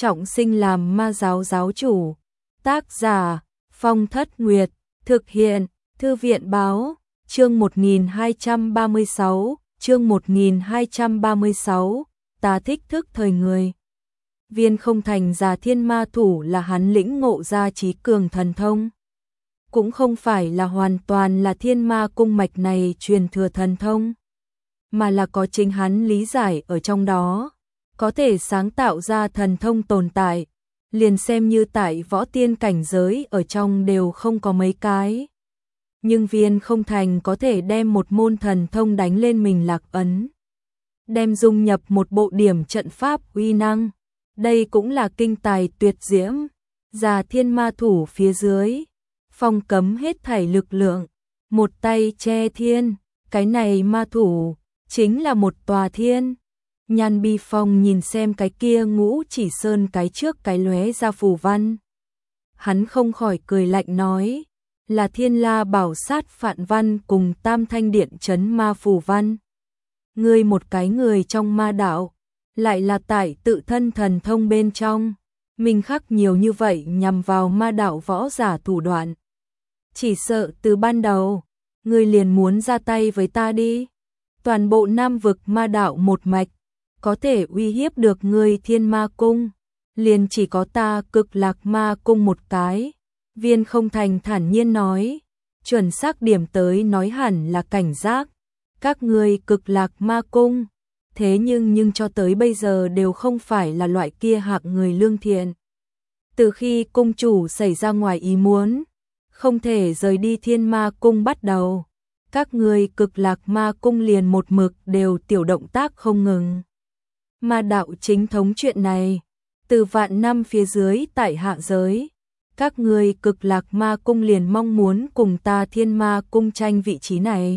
trọng sinh làm ma giáo giáo chủ. Tác giả Phong Thất Nguyệt. Thực hiện Thư viện báo. Chương 1236. Chương 1236. Ta thích thức thời người. Viên Không Thành Già Thiên Ma Thủ là hắn lĩnh ngộ ra trí cường thần thông. Cũng không phải là hoàn toàn là Thiên Ma cung mạch này truyền thừa thần thông, mà là có chính hắn lý giải ở trong đó, có thể sáng tạo ra thần thông tồn tại, liền xem như tại võ tiên cảnh giới ở trong đều không có mấy cái. Nhưng Viên Không Thành có thể đem một môn thần thông đánh lên mình lạc ấn, đem dung nhập một bộ điểm trận pháp uy năng, đây cũng là kinh tài tuyệt diễm. Già Thiên Ma Thủ phía dưới phong cấm hết thảy lực lượng, một tay che thiên, cái này ma thủ chính là một tòa thiên. Nhan Bi Phong nhìn xem cái kia Ngũ Chỉ Sơn cái trước cái lóe ra phù văn, hắn không khỏi cười lạnh nói, là Thiên La Bảo Sát Phạn Văn cùng Tam Thanh Điện Chấn Ma phù văn. Ngươi một cái người trong ma đạo, lại là tại tự thân thần thông bên trong, mình khắc nhiều như vậy nhằm vào ma đạo võ giả thủ đoạn. Chỉ sợ từ ban đầu, ngươi liền muốn ra tay với ta đi. Toàn bộ Nam vực ma đạo một mạch, có thể uy hiếp được ngươi Thiên Ma cung, liền chỉ có ta Cực Lạc Ma cung một cái. Viên Không Thành thản nhiên nói, chuẩn xác điểm tới nói hẳn là cảnh giác. Các ngươi Cực Lạc Ma cung, thế nhưng cho tới bây giờ đều không phải là loại kia hạng người lương thiện. Từ khi cung chủ xảy ra ngoài ý muốn, không thể rời đi Thiên Ma cung bắt đầu, các ngươi Cực Lạc Ma cung liền một mực đều tiểu động tác không ngừng. Ma đạo chính thống chuyện này, từ vạn năm phía dưới tại hạ giới, các ngươi Cực Lạc Ma cung liền mong muốn cùng ta Thiên Ma cung tranh vị trí này.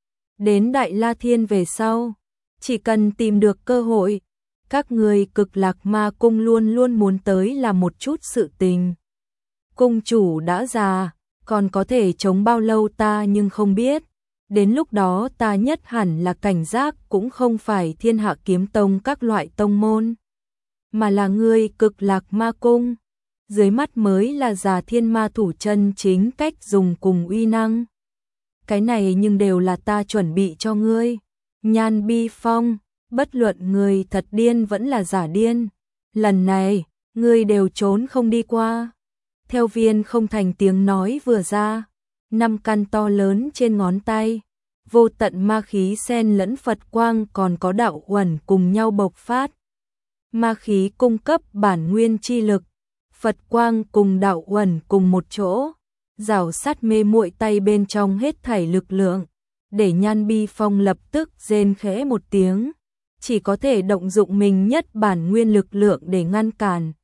Đến Đại La Thiên về sau, chỉ cần tìm được cơ hội, các ngươi Cực Lạc Ma cung luôn luôn muốn tới làm một chút sự tình. Cung chủ đã già, còn có thể chống bao lâu ta nhưng không biết. Đến lúc đó ta nhất hẳn là cảnh giác cũng không phải Thiên Hạ Kiếm Tông các loại tông môn, mà là ngươi Cực Lạc Ma cung. Dưới mắt mới là Già Thiên Ma thủ chân chính cách dùng cùng uy năng. Cái này nhưng đều là ta chuẩn bị cho ngươi. Nhan Bi Phong, bất luận người thật điên vẫn là giả điên, lần này, ngươi đều trốn không đi qua. Theo Viên Không Thành tiếng nói vừa ra, 5 căn to lớn trên ngón tay, vô tận ma khí xen lẫn Phật quang còn có đạo uẩn cùng nhau bộc phát. Ma khí cung cấp bản nguyên chi lực, Phật quang cùng đạo uẩn cùng một chỗ, rào sát mê muội tay bên trong hết thảy lực lượng, để Nhan Bi Phong lập tức rên khẽ một tiếng, chỉ có thể động dụng mình nhất bản nguyên lực lượng để ngăn cản.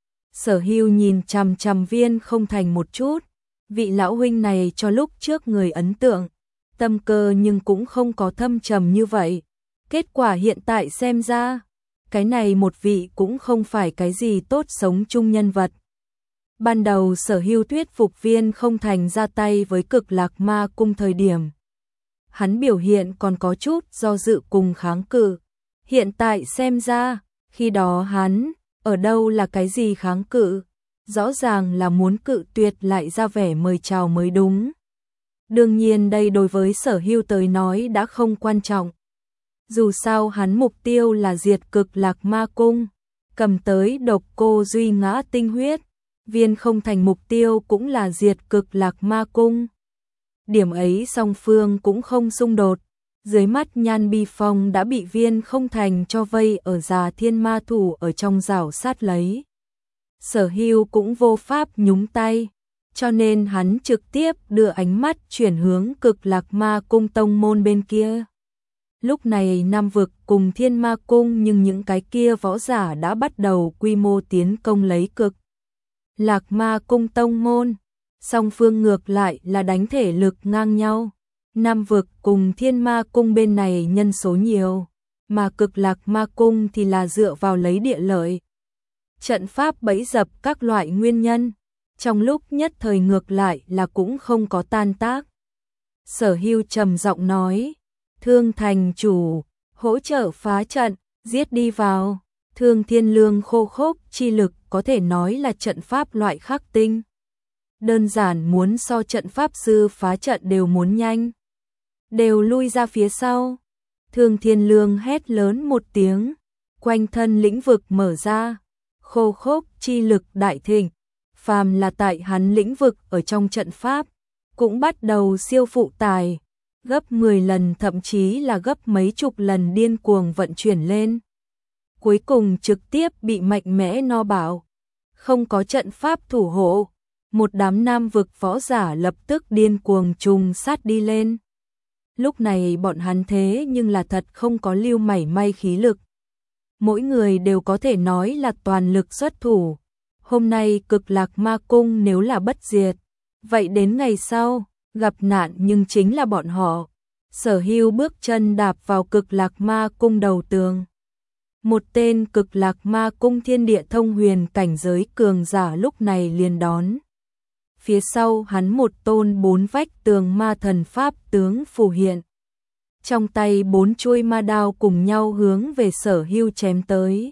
Sở Hưu nhìn chằm chằm Viên Không Thành một chút, vị lão huynh này cho lúc trước người ấn tượng, tâm cơ nhưng cũng không có thâm trầm như vậy. Kết quả hiện tại xem ra, cái này một vị cũng không phải cái gì tốt sống chung nhân vật. Ban đầu Sở Hưu thuyết phục Viên Không Thành ra tay với Cực Lạc Ma cung thời điểm, hắn biểu hiện còn có chút do dự cùng kháng cự. Hiện tại xem ra, khi đó hắn ở đâu là cái gì kháng cự, rõ ràng là muốn cự tuyệt lại ra vẻ mời chào mới đúng. Đương nhiên đây đối với Sở Hưu tới nói đã không quan trọng. Dù sao hắn mục tiêu là diệt Cực Lạc Ma cung, cầm tới Độc Cô Duy Ngã tinh huyết. Viên Không Thành mục tiêu cũng là diệt Cực Lạc Ma cung. Điểm ấy song phương cũng không xung đột. Dưới mắt Nhan Bi Phong đã bị Viên Không Thành cho vây ở Già Thiên Ma thủ ở trong rào sát lấy. Sở Hưu cũng vô pháp nhúng tay, cho nên hắn trực tiếp đưa ánh mắt chuyển hướng Cực Lạc Ma cung tông môn bên kia. Lúc này Nam vực cùng Thiên Ma cung, nhưng những cái kia võ giả đã bắt đầu quy mô tiến công lấy Cực Lạc Ma cung tông môn. Song phương ngược lại là đánh thể lực ngang nhau. Nam vực cùng Thiên Ma cung bên này nhân số nhiều, mà Cực Lạc Ma cung thì là dựa vào lấy địa lợi, trận pháp bẫy dập các loại nguyên nhân, trong lúc nhất thời ngược lại là cũng không có tan tác. Sở Hưu trầm giọng nói, Thương thành chủ, hỗ trợ phá trận, giết đi vào. Thương Thiên Lương khô khốc chi lực có thể nói là trận pháp loại khắc tinh. Đơn giản muốn so trận pháp sư phá trận đều muốn nhanh. Đều lui ra phía sau. Thương Thiên Lương hét lớn một tiếng. Quanh thân lĩnh vực mở ra. Khô khốc chi lực đại thịnh. Phàm là tại hắn lĩnh vực ở trong trận pháp. Cũng bắt đầu siêu phụ tải. Gấp 10 lần thậm chí là gấp mấy chục lần điên cuồng vận chuyển lên. Cuối cùng trực tiếp bị mạnh mẽ no bảo. Không có trận pháp thủ hộ. Một đám nam vực võ giả lập tức điên cuồng trùng sát đi lên. Lúc này bọn hắn thế nhưng là thật không có lưu mảy may khí lực. Mỗi người đều có thể nói là toàn lực xuất thủ. Hôm nay Cực Lạc Ma Cung nếu là bất diệt, vậy đến ngày sau, gặp nạn nhưng chính là bọn họ. Sở Hưu bước chân đạp vào Cực Lạc Ma Cung đầu tường. Một tên Cực Lạc Ma Cung thiên địa thông huyền cảnh giới cường giả lúc này liền đón. Phía sau hắn một tôn 4 vách tường ma thần pháp tướng phù hiện. Trong tay 4 chuôi ma đao cùng nhau hướng về Sở Hưu chém tới.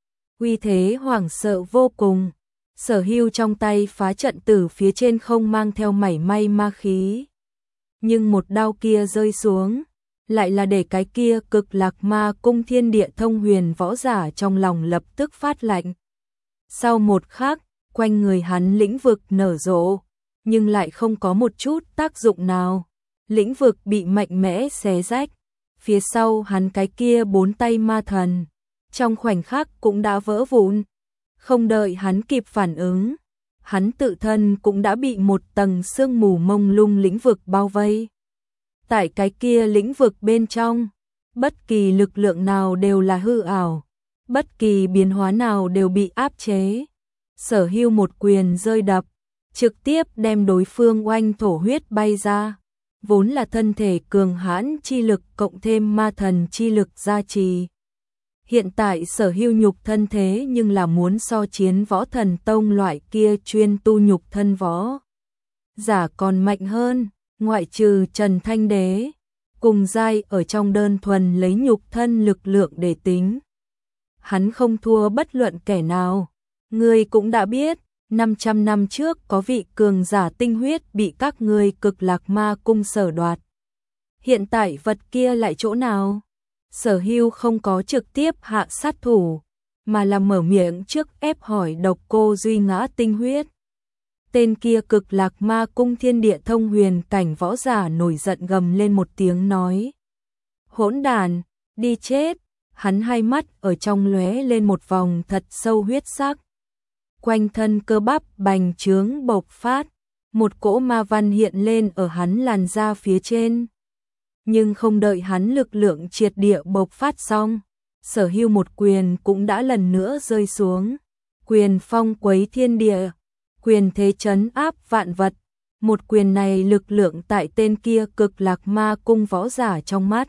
Uy thế hoảng sợ vô cùng. Sở Hưu trong tay phá trận từ phía trên không mang theo mảy may ma khí. Nhưng một đao kia rơi xuống, lại là để cái kia Cực Lạc Ma Cung thiên địa thông huyền võ giả trong lòng lập tức phát lạnh. Sau một khắc, quanh người hắn lĩnh vực nở rộ, nhưng lại không có một chút tác dụng nào. Lĩnh vực bị mạnh mẽ xé rách, phía sau hắn cái kia 4 tay ma thần, trong khoảnh khắc cũng đã vỡ vụn. Không đợi hắn kịp phản ứng, hắn tự thân cũng đã bị một tầng sương mù mông lung lĩnh vực bao vây. Tại cái kia lĩnh vực bên trong, bất kỳ lực lượng nào đều là hư ảo, bất kỳ biến hóa nào đều bị áp chế. Sở Hưu một quyền rơi đập, trực tiếp đem đối phương oanh thổ huyết bay ra. Vốn là thân thể cường hãn chi lực cộng thêm ma thần chi lực gia trì. Hiện tại Sở Hưu nhục thân thế nhưng là muốn so chiến võ thần tông loại kia chuyên tu nhục thân võ giả còn mạnh hơn, ngoại trừ Trần Thanh Đế, cùng giai ở trong đơn thuần lấy nhục thân lực lượng để tính. Hắn không thua bất luận kẻ nào. Ngươi cũng đã biết, 500 năm trước có vị cường giả tinh huyết bị các ngươi Cực Lạc Ma Cung sở đoạt. Hiện tại vật kia lại chỗ nào? Sở Hưu không có trực tiếp hạ sát thủ, mà là mở miệng trước ép hỏi Độc Cô Duy Ngã tinh huyết. Tên kia Cực Lạc Ma Cung thiên địa thông huyền cảnh võ giả nổi giận gầm lên một tiếng nói. Hỗn đàn, đi chết! Hắn hai mắt ở trong lóe lên một vòng thật sâu huyết sắc. Quanh thân cơ bắp bành trướng bộc phát, một cỗ ma văn hiện lên ở hắn làn da phía trên. Nhưng không đợi hắn lực lượng triệt địa bộc phát xong, Sở Hưu một quyền cũng đã lần nữa rơi xuống. Quyền phong quấy thiên địa, quyền thế trấn áp vạn vật. Một quyền này lực lượng tại tên kia Cực Lạc Ma Cung võ giả trong mắt.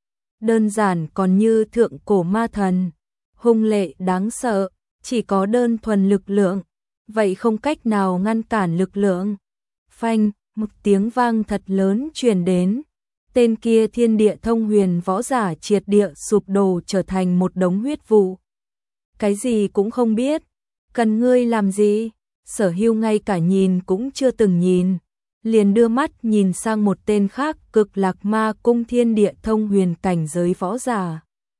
Đơn giản còn như thượng cổ ma thần, hung lệ đáng sợ, chỉ có đơn thuần lực lượng, vậy không cách nào ngăn cản lực lượng. Phanh, một tiếng vang thật lớn truyền đến. Tên kia thiên địa thông huyền võ giả triệt địa sụp đổ trở thành một đống huyết vụ. Cái gì cũng không biết, cần ngươi làm gì? Sở Hưu ngay cả nhìn cũng chưa từng nhìn, liền đưa mắt nhìn sang một tên khác Cực Lạc Ma Cung thiên địa thông huyền cảnh giới võ giả.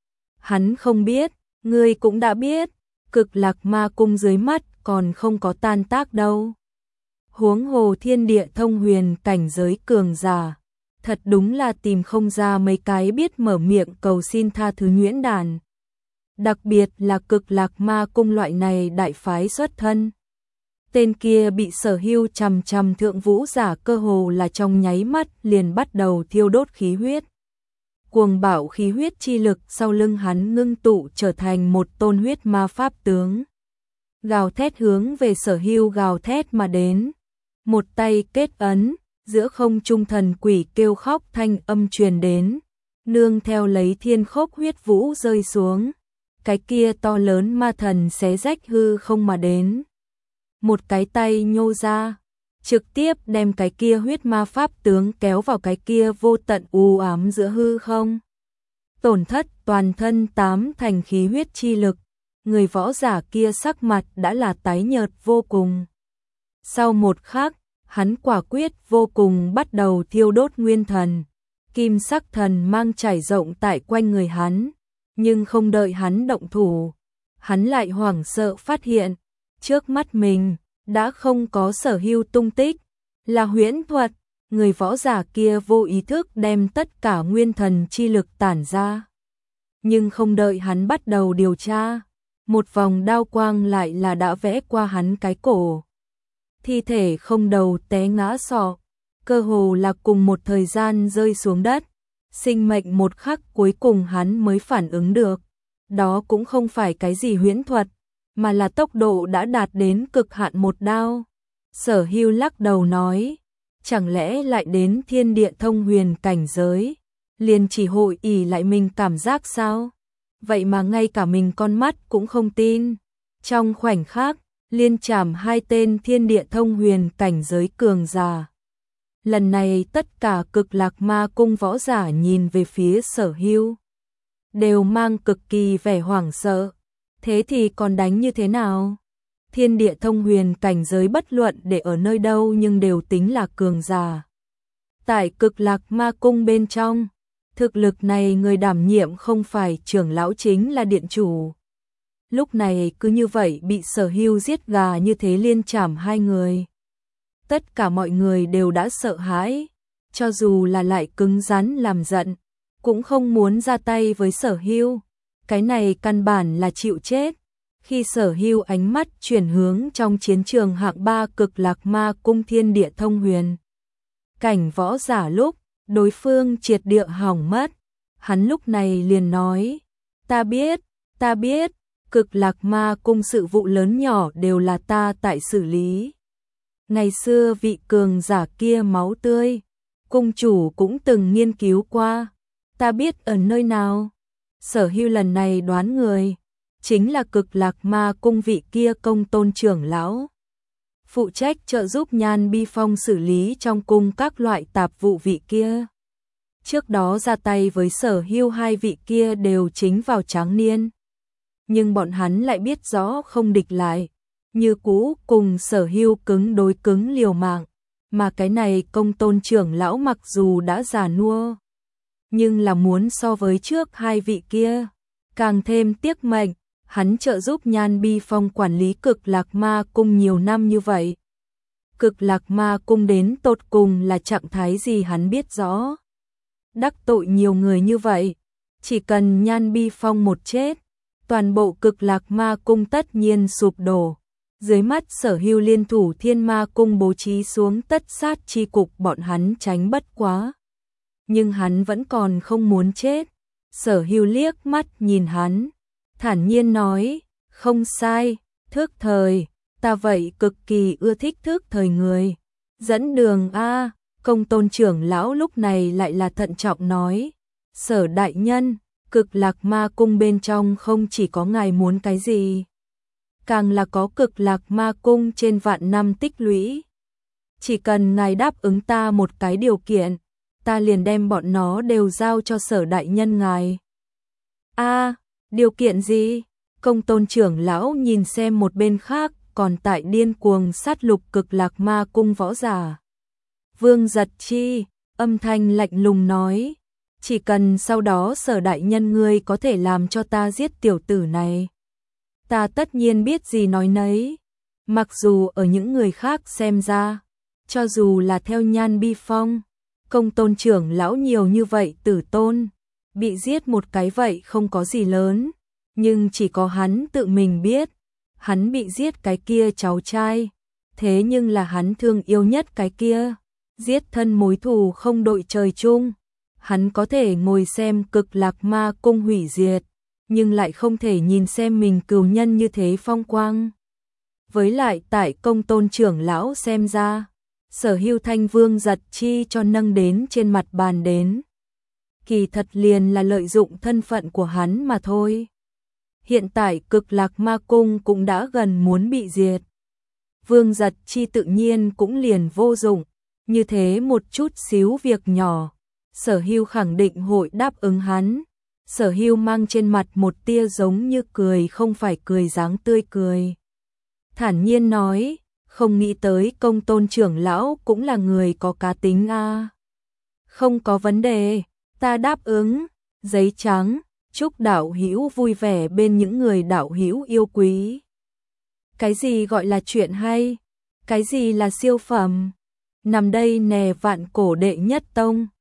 Hắn không biết, ngươi cũng đã biết, Cực Lạc Ma Cung dưới mắt còn không có tan tác đâu. Huống hồ thiên địa thông huyền cảnh giới cường giả, thật đúng là tìm không ra mấy cái biết mở miệng cầu xin tha thứ nhuyễn đàn. Đặc biệt là Cực Lạc Ma Cung loại này đại phái xuất thân. Tên kia bị Sở Hưu chằm chằm thượng vũ giả cơ hồ là trong nháy mắt liền bắt đầu thiêu đốt khí huyết. Cuồng bạo khí huyết chi lực sau lưng hắn ngưng tụ trở thành một tôn huyết ma pháp tướng. Gào thét hướng về Sở Hưu gào thét mà đến. Một tay kết ấn, giữa không trung thần quỷ kêu khóc thanh âm truyền đến. Nương theo lấy thiên khốc huyết vũ rơi xuống. Cái kia to lớn ma thần xé rách hư không mà đến. Một cái tay nhô ra, trực tiếp đem cái kia huyết ma pháp tướng kéo vào cái kia vô tận u ám giữa hư không. Tổn thất toàn thân 8 thành khí huyết chi lực, người võ giả kia sắc mặt đã là tái nhợt vô cùng. Sau một khắc, hắn quả quyết vô cùng bắt đầu thiêu đốt nguyên thần. Kim sắc thần mang trải rộng tại quanh người hắn, nhưng không đợi hắn động thủ, hắn lại hoảng sợ phát hiện, trước mắt mình đã không có Sở Hưu tung tích, là huyễn thuật. Người võ giả kia vô ý thức đem tất cả nguyên thần chi lực tản ra. Nhưng không đợi hắn bắt đầu điều tra, một vòng đao quang lại là đã vẽ qua hắn cái cổ. Thi thể không đầu té ngã sọ, cơ hồ là cùng một thời gian rơi xuống đất. Sinh mệnh một khắc cuối cùng hắn mới phản ứng được. Đó cũng không phải cái gì huyễn thuật, mà là tốc độ đã đạt đến cực hạn một đao. Sở Hưu lắc đầu nói, chẳng lẽ lại đến thiên địa thông huyền cảnh giới, liền chỉ hội ỷ lại mình cảm giác sao? Vậy mà ngay cả mình con mắt cũng không tin. Trong khoảnh khắc, liên chạm hai tên thiên địa thông huyền cảnh giới cường giả. Lần này tất cả Cực Lạc Ma Cung võ giả nhìn về phía Sở Hưu, đều mang cực kỳ vẻ hoảng sợ. Thế thì còn đánh như thế nào? Thiên địa thông huyền cảnh giới bất luận để ở nơi đâu nhưng đều tính là cường giả. Tại Cực Lạc Ma Cung bên trong, thực lực này người đảm nhiệm không phải trưởng lão chính là điện chủ. Lúc này cứ như vậy bị Sở Hưu giết gà như thế liên chảm hai người. Tất cả mọi người đều đã sợ hãi, cho dù là lại cứng rắn làm giận, cũng không muốn ra tay với Sở Hưu. Cái này căn bản là chịu chết. Khi Sở Hưu ánh mắt chuyển hướng trong chiến trường hạng 3 Cực Lạc Ma Cung thiên địa thông huyền cảnh võ giả lúc, đối phương triệt địa hỏng mất. Hắn lúc này liền nói, ta biết, Cực Lạc Ma Cung sự vụ lớn nhỏ đều là ta tại xử lý. Ngày xưa vị cường giả kia máu tươi, cung chủ cũng từng nghiên cứu qua, ta biết ở nơi nào. Sở Hưu lần này đoán người, chính là Cực Lạc Ma Cung vị kia Công Tôn trưởng lão, phụ trách trợ giúp Nhan Bi Phong xử lý trong cung các loại tạp vụ vị kia. Trước đó ra tay với Sở Hưu hai vị kia đều chính vào tráng niên, nhưng bọn hắn lại biết rõ không địch lại, như cũ cùng Sở Hưu cứng đối cứng liều mạng, mà cái này Công Tôn trưởng lão mặc dù đã già nua, nhưng là muốn so với trước hai vị kia càng thêm tiếc mệnh. Hắn trợ giúp Nhan Bi Phong quản lý Cực Lạc Ma Cung nhiều năm như vậy. Cực Lạc Ma Cung đến tột cùng là trạng thái gì hắn biết rõ. Đắc tội nhiều người như vậy, chỉ cần Nhan Bi Phong một chết, toàn bộ Cực Lạc Ma Cung tất nhiên sụp đổ. Dưới mắt Sở Hưu liên thủ Thiên Ma Cung bố trí xuống tất sát chi cục, bọn hắn tránh bất quá. Nhưng hắn vẫn còn không muốn chết. Sở Hưu liếc mắt nhìn hắn, thản nhiên nói, không sai, thước thời, ta vậy cực kỳ ưa thích thước thời người. Dẫn đường a. Công Tôn trưởng lão lúc này lại là thận trọng nói, Sở đại nhân, Cực Lạc Ma Cung bên trong không chỉ có ngài muốn cái gì, càng là có Cực Lạc Ma Cung trên vạn năm tích lũy. Chỉ cần ngài đáp ứng ta một cái điều kiện, ta liền đem bọn nó đều giao cho Sở đại nhân ngài. A, điều kiện gì? Công Tôn trưởng lão nhìn xem một bên khác còn tại điên cuồng sát lục Cực Lạc Ma Cung võ giả. Vương Giật Chi âm thanh lạnh lùng nói, chỉ cần sau đó Sở đại nhân ngươi có thể làm cho ta giết tiểu tử này, ta tất nhiên biết gì nói nấy. Mặc dù ở những người khác xem ra, cho dù là theo Nhan Bi Phong, Công Tôn trưởng lão nhiều như vậy tử tôn, bị giết một cái vậy không có gì lớn, nhưng chỉ có hắn tự mình biết, hắn bị giết cái kia cháu trai, thế nhưng là hắn thương yêu nhất cái kia, giết thân mối thù không đội trời chung. Hắn có thể ngồi xem Cực Lạc Ma Cung hủy diệt, nhưng lại không thể nhìn xem mình cừu nhân như thế phong quang. Với lại tại Công Tôn trưởng lão xem ra, Sở Hưu thanh Vương Giật Chi cho nâng đến trên mặt bàn đến, kỳ thật liền là lợi dụng thân phận của hắn mà thôi. Hiện tại Cực Lạc Ma Cung cũng đã gần muốn bị diệt, Vương Giật Chi tự nhiên cũng liền vô dụng. Như thế một chút xíu việc nhỏ, Sở Hưu khẳng định hội đáp ứng hắn. Sở Hưu mang trên mặt một tia giống như cười không phải cười dáng tươi cười. Thản nhiên nói, không nghĩ tới Công Tôn trưởng lão cũng là người có cá tính a. Không có vấn đề, ta đáp ứng. Giấy trắng, chúc đạo hữu vui vẻ bên những người đạo hữu yêu quý. Cái gì gọi là chuyện hay? Cái gì là siêu phẩm? Nằm đây nè vạn cổ đệ nhất tông.